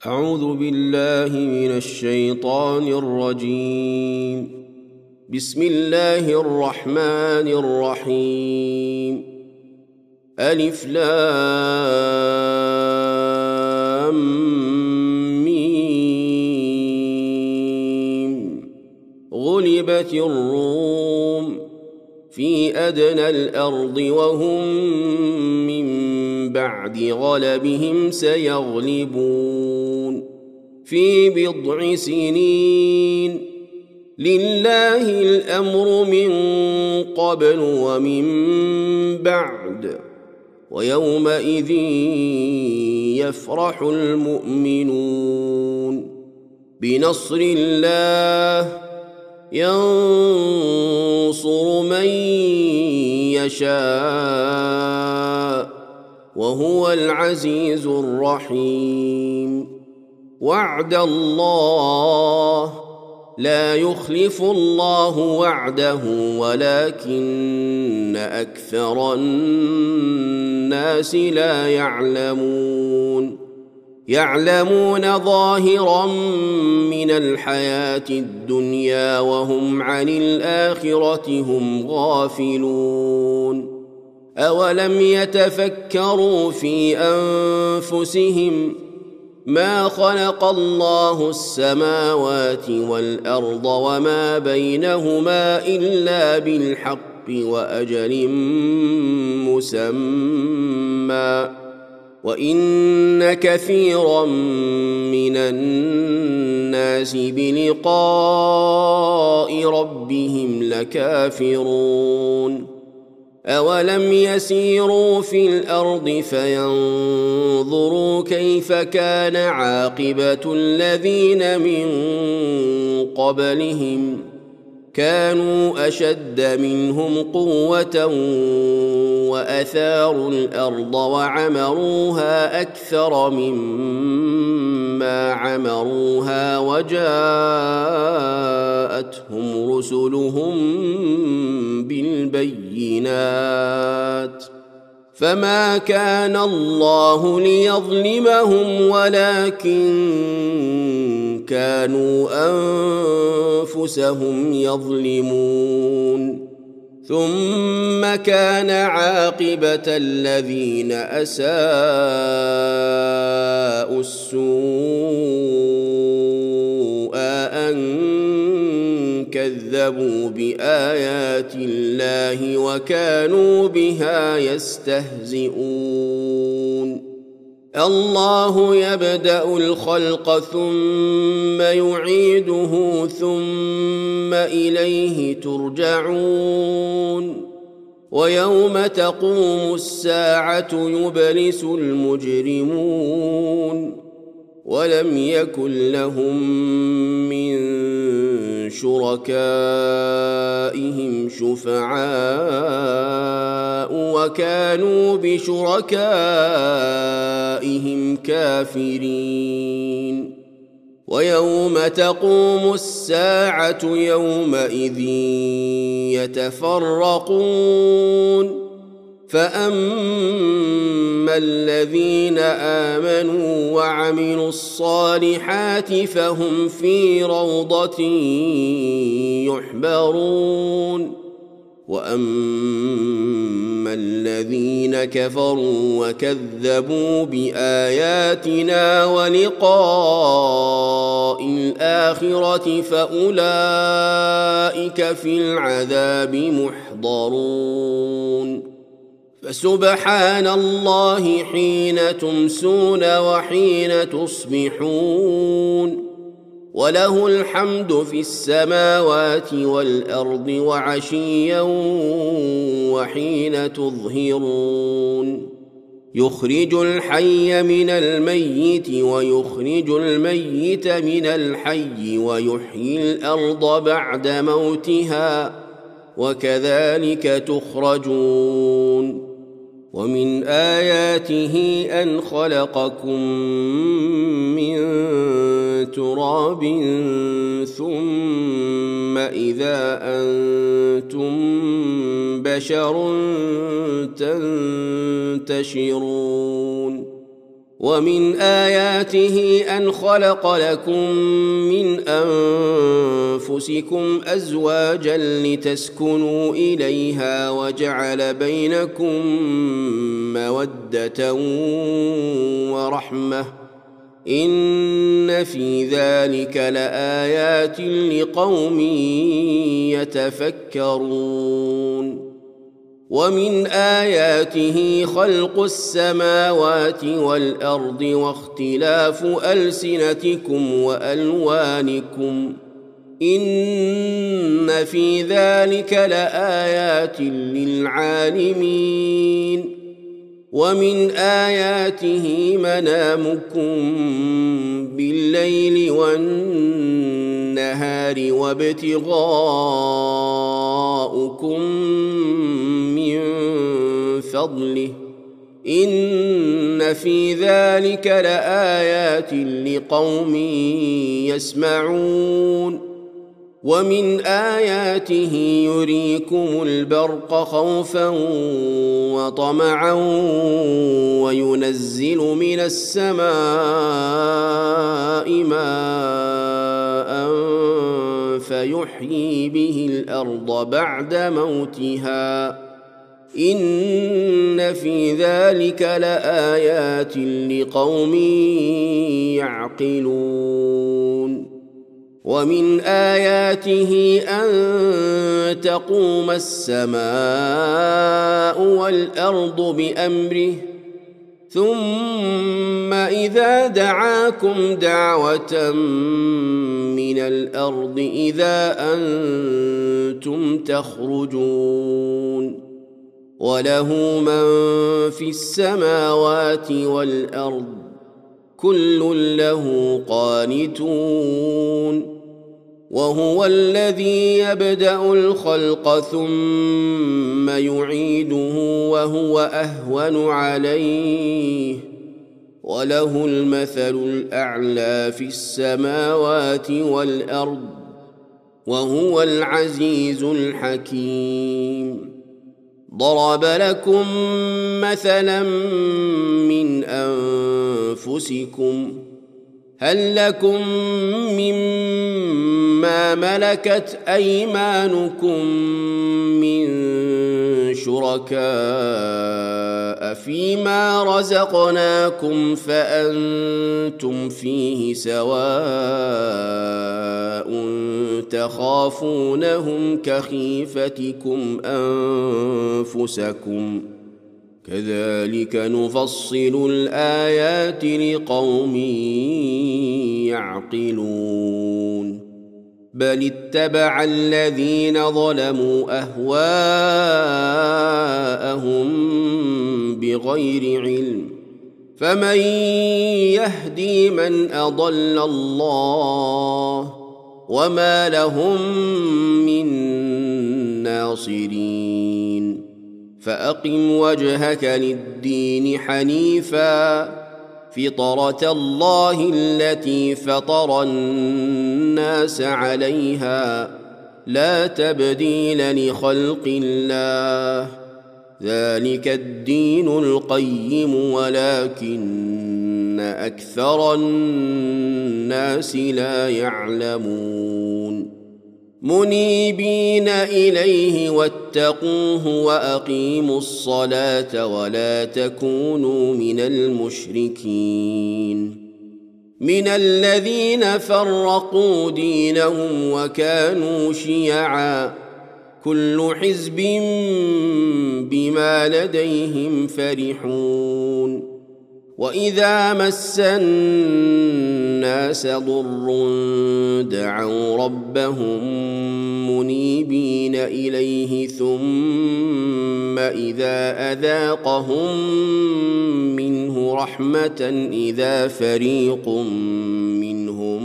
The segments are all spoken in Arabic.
أعوذ بالله من الشيطان الرجيم. بسم الله الرحمن الرحيم. ألف لام ميم. غلبت الروم في أدنى الأرض وهم من بعد غلبهم سيغلبون في بضع سنين. لله الأمر من قبل ومن بعد، ويومئذ يفرح المؤمنون بنصر الله ينصر من يشاء وهو العزيز الرحيم. وعد الله لا يخلف الله وعده ولكن أكثر الناس لا يعلمون ظاهرا من الحياة الدنيا وهم عن الآخرة هم غافلون. أولم يتفكروا في أنفسهم ما خلق الله السماوات والأرض وما بينهما إلا بالحق وأجل مسمى، وإن كثيرا من الناس بلقاء ربهم لكافرون. أولم يسيروا في الأرض فينظروا كيف كان عاقبة الذين من قبلهم كانوا أشد منهم قوة وأثاروا الأرض وعمروها أكثر مما عمروها وجاءتهم رسلهم بالبينات فما كان الله ليظلمهم ولكن كانوا أنفسهم يظلمون. ثم كان عاقبة الذين أساءوا السوء أن كذبوا بآيات الله وكانوا بها يستهزئون. الله يبدأ الخلق ثم يعيده ثم إليه ترجعون. ويوم تقوم الساعة يبلس المجرمون ولم يكن لهم من شركائهم شفعاء وكانوا بشركائهم كافرين. ويوم تقوم الساعة يومئذ يتفرقون فأما الذين آمنوا وعملوا الصالحات فهم في روضة يحبرون. وأما الذين كفروا وكذبوا بآياتنا ولقاء الآخرة فأولئك في العذاب محضرون. فسبحان الله حين تمسون وحين تصبحون وله الحمد في السماوات والأرض وعشيا وحين تظهرون. يخرج الحي من الميت ويخرج الميت من الحي ويحيي الأرض بعد موتها وكذلك تخرجون. ومن آياته أن خلقكم من تراب ثم إذا أنتم بشر تنتشرون. ومن آياته أن خلق لكم من أنفسكم أزواجا لتسكنوا إليها وجعل بينكم مودة ورحمة إن في ذلك لآيات لقوم يتفكرون ومن آياته خلق السماوات والأرض واختلاف ألسنتكم وألوانكم إن في ذلك لآيات للعالمين ومن آياته منامكم بالليل والنهار وابتغاؤكم من فضله إن في ذلك لآيات لقوم يسمعون ومن آياته يريكم البرق خوفا وطمعا وينزل من السماء ماء فيحيي به الأرض بعد موتها إن في ذلك لآيات لقوم يعقلون ومن آياته أن تقوم السماء والأرض بأمره ثم إذا دعاكم دعوة من الأرض إذا أنتم تخرجون وله من في السماوات والأرض كل له قانتون وهو الذي يبدأ الخلق ثم يعيده وهو أهون عليه وله المثل الأعلى في السماوات والأرض وهو العزيز الحكيم ضرب لكم مثلا من أنفسكم هل لكم مما ملكت أيمانكم من شركاء فيما رزقناكم فأنتم فيه سواء تخافونهم كخيفتكم أنفسكم كذلك نفصل الآيات لقوم يعقلون بل اتبع الذين ظلموا أهواءهم بغير علم فمن يهدي من أضل الله وما لهم من ناصرين فأقم وجهك للدين حنيفا فطرة الله التي فطر الناس عليها لا تبديل لخلق الله ذلك الدين القيم ولكن أكثر الناس لا يعلمون منيبين إليه واتقوه وأقيموا الصلاة ولا تكونوا من المشركين من الذين فرقوا دينهم وكانوا شيعا كل حزب بما لديهم فرحون وإذا مس الناس ضر دعوا ربهم منيبين إليه ثم إذا أذاقهم منه رحمة إذا فريق منهم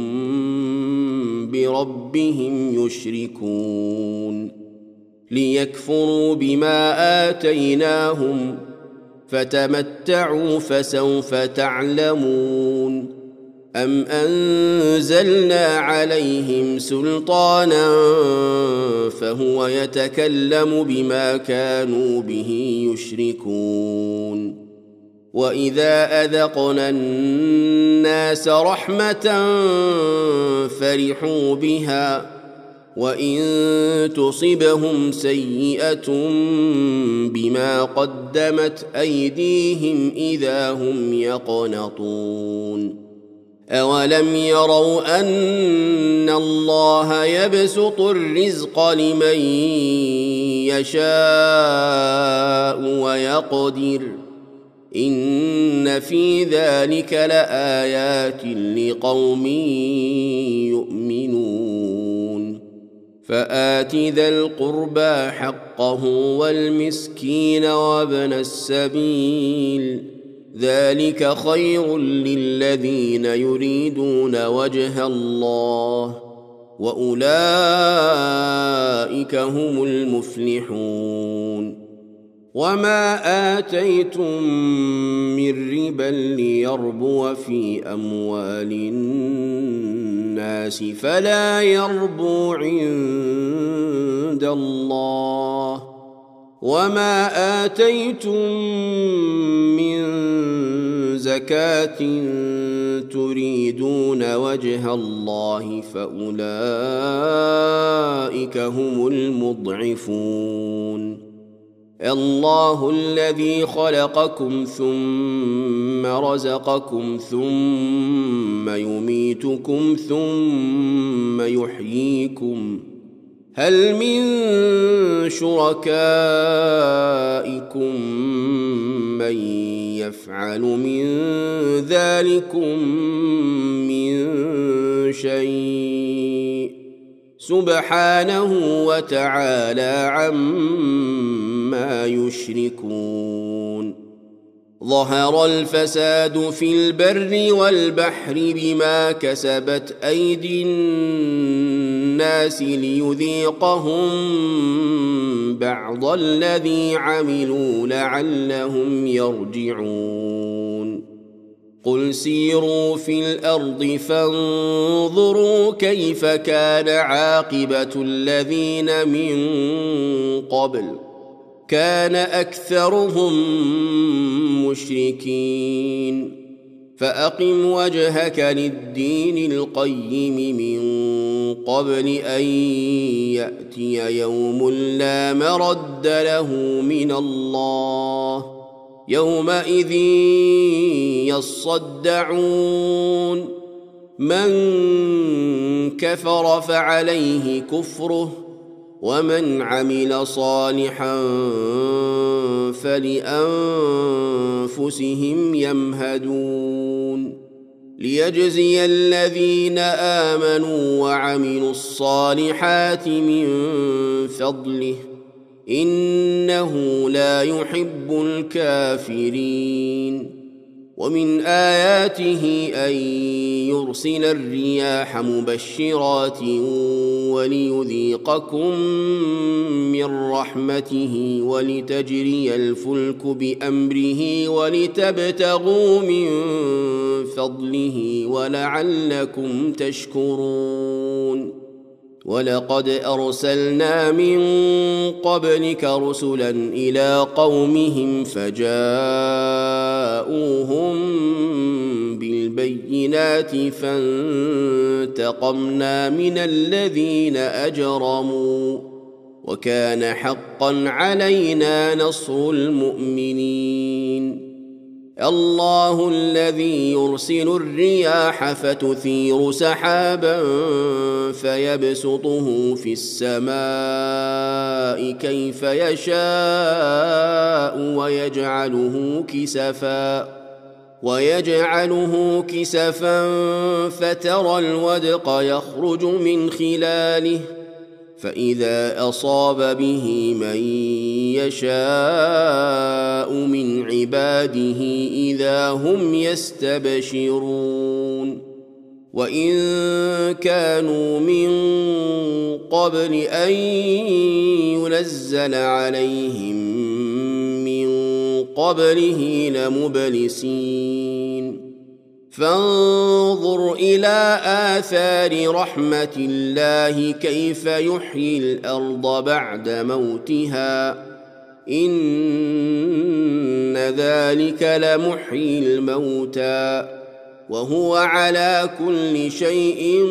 بربهم يشركون ليكفروا بما آتيناهم فتمتعوا فسوف تعلمون أم أنزلنا عليهم سلطانا فهو يتكلم بما كانوا به يشركون وإذا أذقنا الناس رحمة فرحوا بها وإن تصبهم سيئة بما قدمت أيديهم إذا هم يقنطون أولم يروا أن الله يبسط الرزق لمن يشاء ويقدر إن في ذلك لآيات لقوم يؤمنون فآت ذا القربى حقه والمسكين وابن السبيل ذلك خير للذين يريدون وجه الله وأولئك هم المفلحون وما آتيتم من ربا ليربو في أموال الناس فلا يربو عند الله وما آتيتم من زكاة تريدون وجه الله فأولئك هم المضعفون الله الذي خلقكم ثم رزقكم ثم يميتكم ثم يحييكم هل من شركائكم من يفعل من ذلكم من شيء سبحانه وتعالى عما يشركون ظهر الفساد في البر والبحر بما كسبت أيدي الناس ليذيقهم بعض الذي عملوا لعلهم يرجعون قل سيروا في الأرض فانظروا كيف كان عاقبة الذين من قبل كان أكثرهم مشركين فأقم وجهك للدين القيم من قبل أن يأتي يوم لا مرد له من الله يومئذ يصدعون من كفر فعليه كفره ومن عمل صالحا فلأنفسهم يمهدون ليجزي الذين آمنوا وعملوا الصالحات من فضله إنه لا يحب الكافرين ومن آياته أن يرسل الرياح مبشرات وليذيقكم من رحمته ولتجري الفلك بأمره ولتبتغوا من فضله ولعلكم تشكرون ولقد أرسلنا من قبلك رسلا إلى قومهم فجاءوهم بالبينات فانتقمنا من الذين أجرموا وكان حقا علينا نصر المؤمنين الله الذي يرسل الرياح فتثير سحابا فيبسطه في السماء كيف يشاء ويجعله كسفا فترى الودق يخرج من خلاله فإذا أصاب به من يشاء من عباده إذا هم يستبشرون وإن كانوا من قبل أن ينزل عليهم من قبله لمبلسين فانظر إلى آثار رحمة الله كيف يحيي الأرض بعد موتها إن ذلك لمحيي الموتى وهو على كل شيء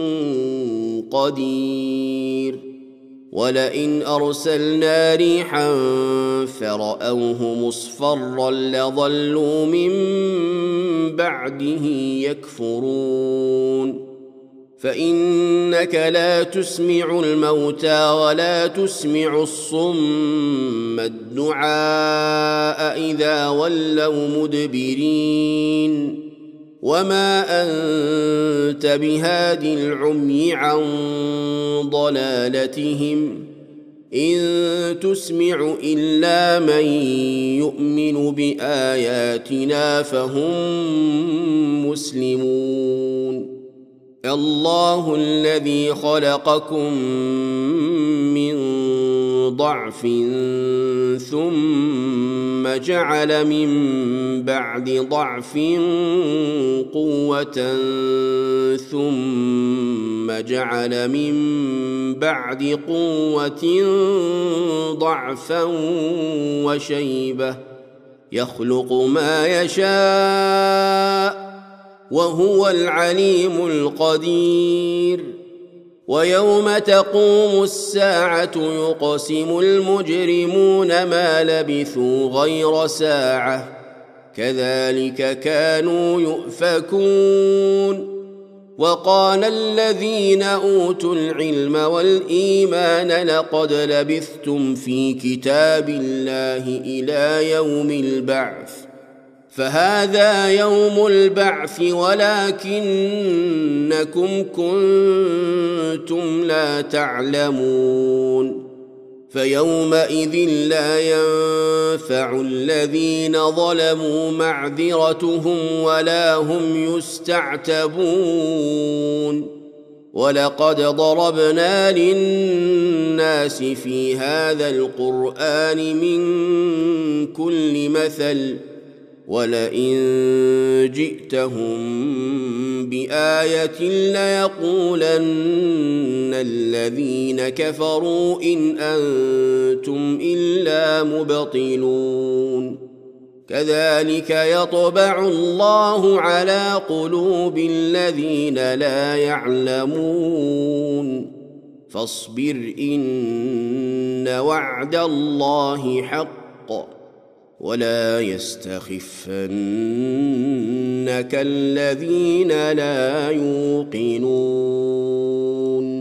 قدير ولئن أرسلنا ريحا فرأوه مصفرا لظلوا من بعده يكفرون فإنك لا تسمع الموتى ولا تسمع الصم الدعاء إذا ولوا مدبرين وما أنت بهاد العمي عن ضلالتهم إن تسمع إلا من يؤمن بآياتنا فهم مسلمون الله الذي خلقكم من ضعف ثم جعل من بعد ضعف قوة ثم جعل من بعد قوة ضعفا وشيبة يخلق ما يشاء وهو العليم القدير ويوم تقوم الساعة يقسم المجرمون ما لبثوا غير ساعة كذلك كانوا يؤفكون وقال الذين أوتوا العلم والإيمان لقد لبثتم في كتاب الله إلى يوم البعث فهذا يوم البعث ولكنكم كنتم لا تعلمون فيومئذ لا ينفع الذين ظلموا معذرتهم ولا هم يستعتبون ولقد ضربنا للناس في هذا القرآن من كل مثل ولئن جئتهم بآية ليقولن الذين كفروا إن أنتم إلا مبطلون كذلك يطبع الله على قلوب الذين لا يعلمون فاصبر إن وعد الله حق ولا يستخفنك الذين لا يوقنون